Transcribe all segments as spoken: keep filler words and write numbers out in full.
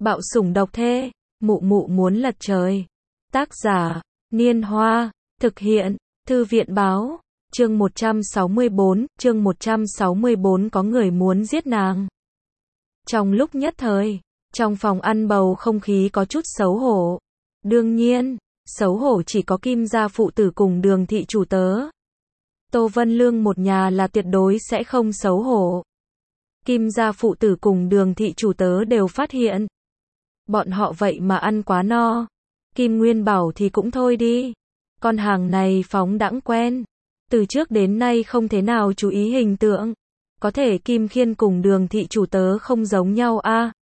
Bạo sủng độc thê, mụ mụ muốn lật trời. Tác giả, Niên Hoa, thực hiện, Thư viện báo, chương một trăm sáu mươi bốn, chương một trăm sáu mươi bốn có người muốn giết nàng. Trong lúc nhất thời, trong phòng ăn bầu không khí có chút xấu hổ. Đương nhiên, xấu hổ chỉ có Kim gia phụ tử cùng Đường thị chủ tớ. Tô Vân Lương một nhà là tuyệt đối sẽ không xấu hổ. Kim gia phụ tử cùng Đường thị chủ tớ đều phát hiện. Bọn họ vậy mà ăn quá no. Kim Nguyên bảo thì cũng thôi đi. Con hàng này phóng đãng quen. Từ trước đến nay không thế nào chú ý hình tượng. Có thể Kim Khiên cùng Đường thị chủ tớ không giống nhau a. À?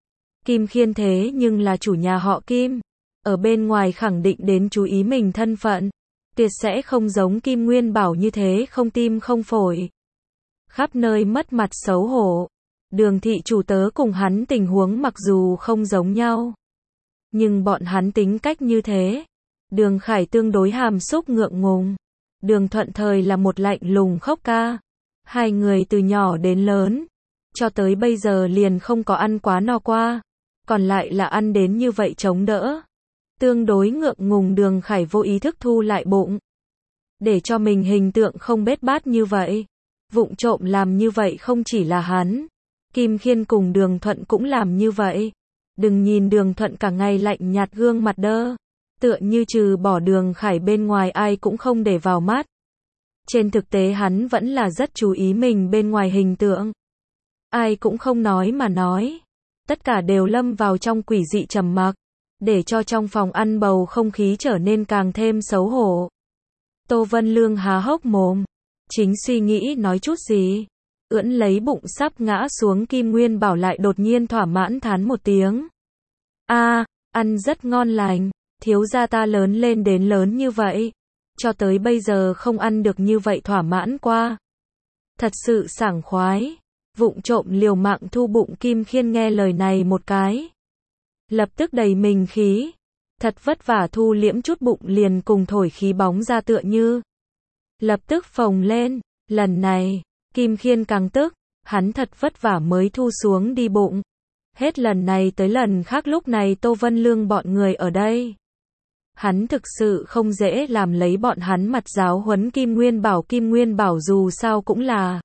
Kim Khiên thế nhưng là chủ nhà họ Kim. Ở bên ngoài khẳng định đến chú ý mình thân phận. Tuyệt sẽ không giống Kim Nguyên bảo như thế không tim không phổi. Khắp nơi mất mặt xấu hổ. Đường thị chủ tớ cùng hắn tình huống mặc dù không giống nhau. Nhưng bọn hắn tính cách như thế. Đường Khải tương đối hàm xúc ngượng ngùng. Đường Thuận thời là một lạnh lùng khóc ca. Hai người từ nhỏ đến lớn. Cho tới bây giờ liền không có ăn quá no qua. Còn lại là ăn đến như vậy chống đỡ. Tương đối ngượng ngùng Đường Khải vô ý thức thu lại bụng. Để cho mình hình tượng không bết bát như vậy. Vụng trộm làm như vậy không chỉ là hắn. Kim Khiên cùng Đường Thuận cũng làm như vậy. Đừng nhìn Đường Thuận cả ngày lạnh nhạt gương mặt đơ. Tựa như trừ bỏ Đường Khải bên ngoài ai cũng không để vào mắt. Trên thực tế hắn vẫn là rất chú ý mình bên ngoài hình tượng. Ai cũng không nói mà nói. Tất cả đều lâm vào trong quỷ dị trầm mặc. Để cho trong phòng ăn bầu không khí trở nên càng thêm xấu hổ. Tô Vân Lương há hốc mồm. Chính suy nghĩ nói chút gì. Ưỡn lấy bụng sắp ngã xuống Kim Nguyên bảo lại đột nhiên thỏa mãn thán một tiếng. A, à, ăn rất ngon lành. Thiếu gia ta lớn lên đến lớn như vậy. Cho tới bây giờ không ăn được như vậy thỏa mãn qua. Thật sự sảng khoái. Vụng trộm liều mạng thu bụng Kim Khiên nghe lời này một cái. Lập tức đầy mình khí. Thật vất vả thu liễm chút bụng liền cùng thổi khí bóng ra tựa như. Lập tức phồng lên. Lần này, Kim Khiên càng tức. Hắn thật vất vả mới thu xuống đi bụng. Hết lần này tới lần khác lúc này Tô Vân Lương bọn người ở đây. Hắn thực sự không dễ làm lấy bọn hắn mặt giáo huấn Kim Nguyên bảo. Kim Nguyên bảo dù sao cũng là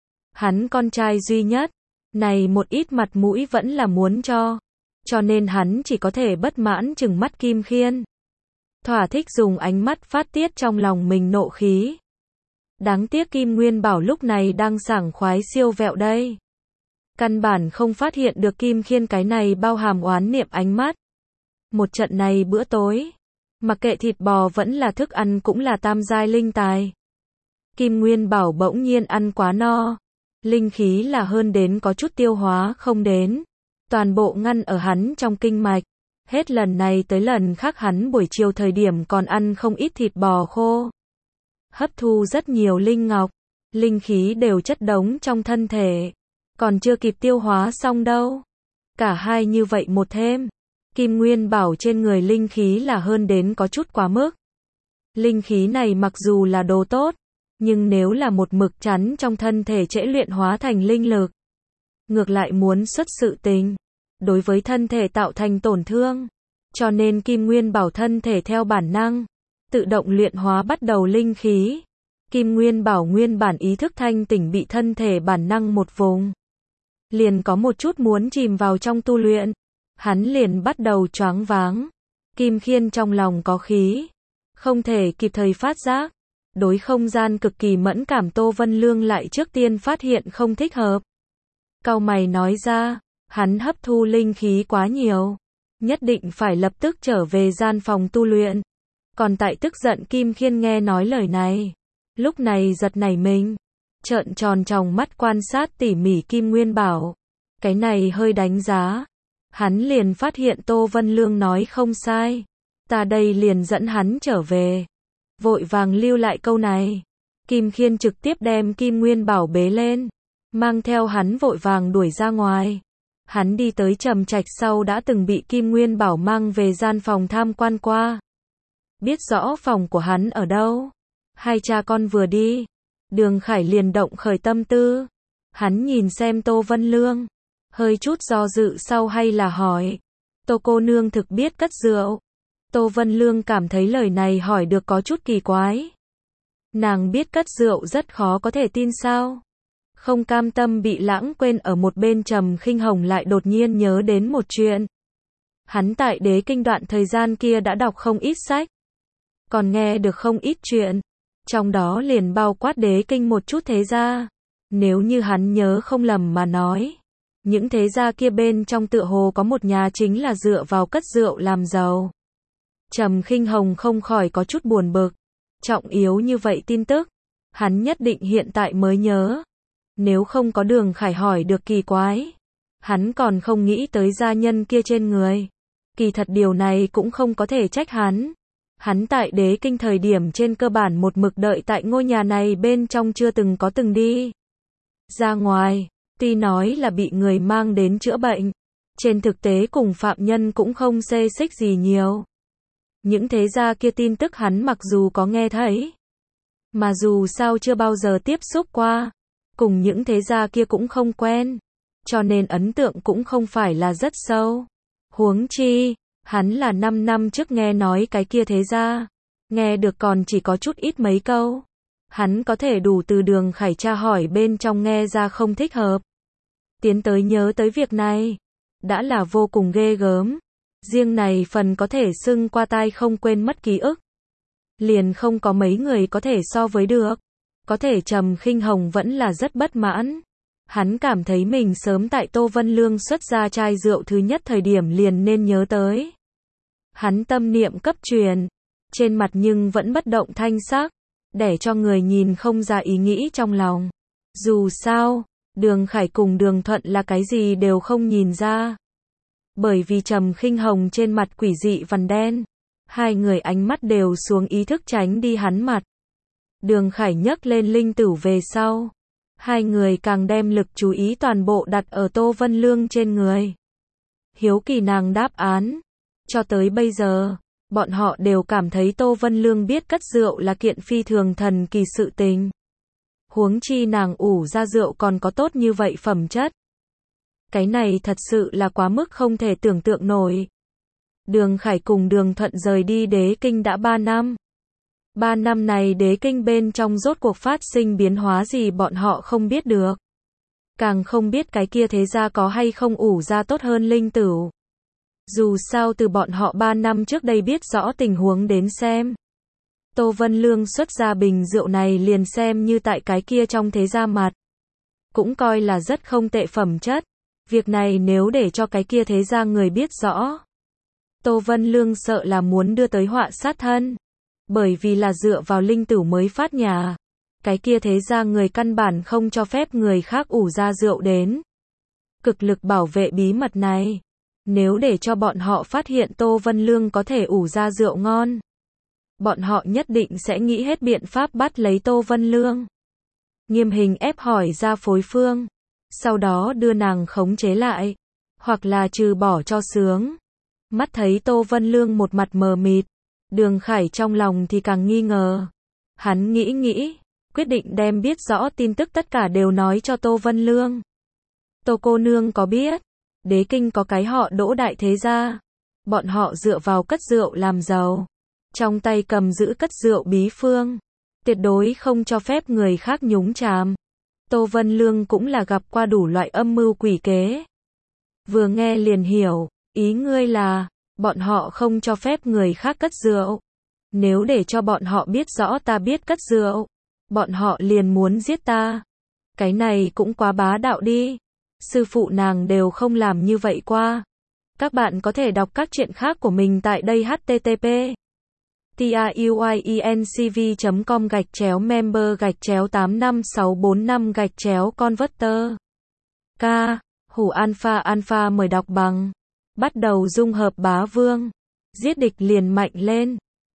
hắn con trai duy nhất. Này một ít mặt mũi vẫn là muốn cho. Cho nên hắn chỉ có thể bất mãn chừng mắt Kim Khiên. Thỏa thích dùng ánh mắt phát tiết trong lòng mình nộ khí. Đáng tiếc Kim Nguyên bảo lúc này đang sảng khoái siêu vẹo đây. Căn bản không phát hiện được Kim Khiên cái này bao hàm oán niệm ánh mắt. Một trận này bữa tối. Mặc kệ thịt bò vẫn là thức ăn cũng là tam giai linh tài. Kim Nguyên bảo bỗng nhiên ăn quá no. Linh khí là hơn đến có chút tiêu hóa không đến. Toàn bộ ngăn ở hắn trong kinh mạch. Hết lần này tới lần khác hắn buổi chiều thời điểm còn ăn không ít thịt bò khô. Hấp thu rất nhiều linh ngọc. Linh khí đều chất đống trong thân thể. Còn chưa kịp tiêu hóa xong đâu. Cả hai như vậy một thêm. Kim Nguyên bảo trên người linh khí là hơn đến có chút quá mức. Linh khí này mặc dù là đồ tốt. Nhưng nếu là một mực chắn trong thân thể trễ luyện hóa thành linh lực. Ngược lại muốn xuất sự tình. Đối với thân thể tạo thành tổn thương. Cho nên Kim Nguyên bảo thân thể theo bản năng. Tự động luyện hóa bắt đầu linh khí. Kim Nguyên bảo nguyên bản ý thức thanh tỉnh bị thân thể bản năng một vùng. Liền có một chút muốn chìm vào trong tu luyện. Hắn liền bắt đầu choáng váng. Kim Khiên trong lòng có khí. Không thể kịp thời phát giác. Đối không gian cực kỳ mẫn cảm Tô Vân Lương lại trước tiên phát hiện không thích hợp. Cau mày nói ra. Hắn hấp thu linh khí quá nhiều. Nhất định phải lập tức trở về gian phòng tu luyện. Còn tại tức giận Kim Khiên nghe nói lời này. Lúc này giật nảy mình. Trợn tròn tròng mắt quan sát tỉ mỉ Kim Nguyên bảo. Cái này hơi đánh giá. Hắn liền phát hiện Tô Vân Lương nói không sai. Ta đây liền dẫn hắn trở về. Vội vàng lưu lại câu này. Kim Khiên trực tiếp đem Kim Nguyên bảo bế lên. Mang theo hắn vội vàng đuổi ra ngoài. Hắn đi tới Trầm Trạch sau đã từng bị Kim Nguyên bảo mang về gian phòng tham quan qua. Biết rõ phòng của hắn ở đâu. Hai cha con vừa đi. Đường Khải liền động khởi tâm tư. Hắn nhìn xem Tô Vân Lương. hơi chút do dự sau hay là hỏi. Tô cô nương thực biết cất rượu. Tô Vân Lương cảm thấy lời này hỏi được có chút kỳ quái. Nàng biết cất rượu rất khó có thể tin sao? Không cam tâm bị lãng quên ở một bên, Trầm Khinh Hồng lại đột nhiên nhớ đến một chuyện. Hắn tại Đế Kinh đoạn thời gian kia đã đọc không ít sách, còn nghe được không ít chuyện, trong đó liền bao quát Đế Kinh một chút thế gia. Nếu như hắn nhớ không lầm mà nói, những thế gia kia bên trong tựa hồ có một nhà chính là dựa vào cất rượu làm giàu. Trầm Khinh Hồng không khỏi có chút buồn bực. Trọng yếu như vậy tin tức, hắn nhất định hiện tại mới nhớ. Nếu không có Đường Khải hỏi được kỳ quái, hắn còn không nghĩ tới gia nhân kia trên người. Kỳ thật điều này cũng không có thể trách hắn. Hắn tại Đế Kinh thời điểm trên cơ bản một mực đợi tại ngôi nhà này bên trong, chưa từng có từng đi ra ngoài. Tuy nói là bị người mang đến chữa bệnh, trên thực tế cùng phạm nhân cũng không xê xích gì nhiều. Những thế gia kia tin tức hắn mặc dù có nghe thấy, mà dù sao chưa bao giờ tiếp xúc qua, cùng những thế gia kia cũng không quen, cho nên ấn tượng cũng không phải là rất sâu. Huống chi, hắn là năm năm trước nghe nói cái kia thế gia, nghe được còn chỉ có chút ít mấy câu. Hắn có thể đủ từ Đường Khải tra hỏi bên trong nghe ra không thích hợp, tiến tới nhớ tới việc này, đã là vô cùng ghê gớm. Riêng này phần có thể xưng qua tai không quên mất ký ức, liền không có mấy người có thể so với được. Có thể Trầm Khinh Hồng vẫn là rất bất mãn. Hắn cảm thấy mình sớm tại Tô Vân Lương xuất ra chai rượu thứ nhất thời điểm liền nên nhớ tới. Hắn tâm niệm cấp truyền, trên mặt nhưng vẫn bất động thanh sắc, để cho người nhìn không ra ý nghĩ trong lòng. Dù sao, Đường Khải cùng Đường Thuận là cái gì đều không nhìn ra. Bởi vì Trầm Khinh Hồng trên mặt quỷ dị vằn đen, hai người ánh mắt đều xuống ý thức tránh đi hắn mặt. Đường Khải nhấc lên linh tửu về sau, hai người càng đem lực chú ý toàn bộ đặt ở Tô Vân Lương trên người. Hiếu kỳ nàng đáp án. Cho tới bây giờ, bọn họ đều cảm thấy Tô Vân Lương biết cất rượu là kiện phi thường thần kỳ sự tình. Huống chi nàng ủ ra rượu còn có tốt như vậy phẩm chất. Cái này thật sự là quá mức không thể tưởng tượng nổi. Đường Khải cùng Đường Thuận rời đi Đế Kinh đã ba năm. Ba năm này Đế Kinh bên trong rốt cuộc phát sinh biến hóa gì bọn họ không biết được. Càng không biết cái kia thế gia có hay không ủ ra tốt hơn linh tửu. Dù sao từ bọn họ ba năm trước đây biết rõ tình huống đến xem, Tô Vân Lương xuất ra bình rượu này liền xem như tại cái kia trong thế gia mặt, cũng coi là rất không tệ phẩm chất. Việc này nếu để cho cái kia thế gia người biết rõ, Tô Vân Lương sợ là muốn đưa tới họa sát thân. Bởi vì là dựa vào linh tửu mới phát nhà, cái kia thế gia người căn bản không cho phép người khác ủ ra rượu đến. Cực lực bảo vệ bí mật này. Nếu để cho bọn họ phát hiện Tô Vân Lương có thể ủ ra rượu ngon, bọn họ nhất định sẽ nghĩ hết biện pháp bắt lấy Tô Vân Lương, nghiêm hình ép hỏi ra phối phương, sau đó đưa nàng khống chế lại, hoặc là trừ bỏ cho sướng. Mắt thấy Tô Vân Lương một mặt mờ mịt, Đường Khải trong lòng thì càng nghi ngờ. Hắn nghĩ nghĩ, quyết định đem biết rõ tin tức tất cả đều nói cho Tô Vân Lương. Tô cô nương có biết, Đế Kinh có cái họ Đỗ đại thế gia, bọn họ dựa vào cất rượu làm giàu, trong tay cầm giữ cất rượu bí phương, tuyệt đối không cho phép người khác nhúng chàm. Tô Vân Lương cũng là gặp qua đủ loại âm mưu quỷ kế. Vừa nghe liền hiểu, ý ngươi là, bọn họ không cho phép người khác cất rượu. Nếu để cho bọn họ biết rõ ta biết cất rượu, bọn họ liền muốn giết ta. Cái này cũng quá bá đạo đi. Sư phụ nàng đều không làm như vậy qua. Các bạn có thể đọc các truyện khác của mình tại đây h t t p truyencv chấm com gạch chéo member gạch chéo tám năm sáu bốn năm gạch chéo converter. K. Hủ Alpha Alpha mời đọc bằng. Bắt đầu dung hợp bá vương. Giết địch liền mạnh lên.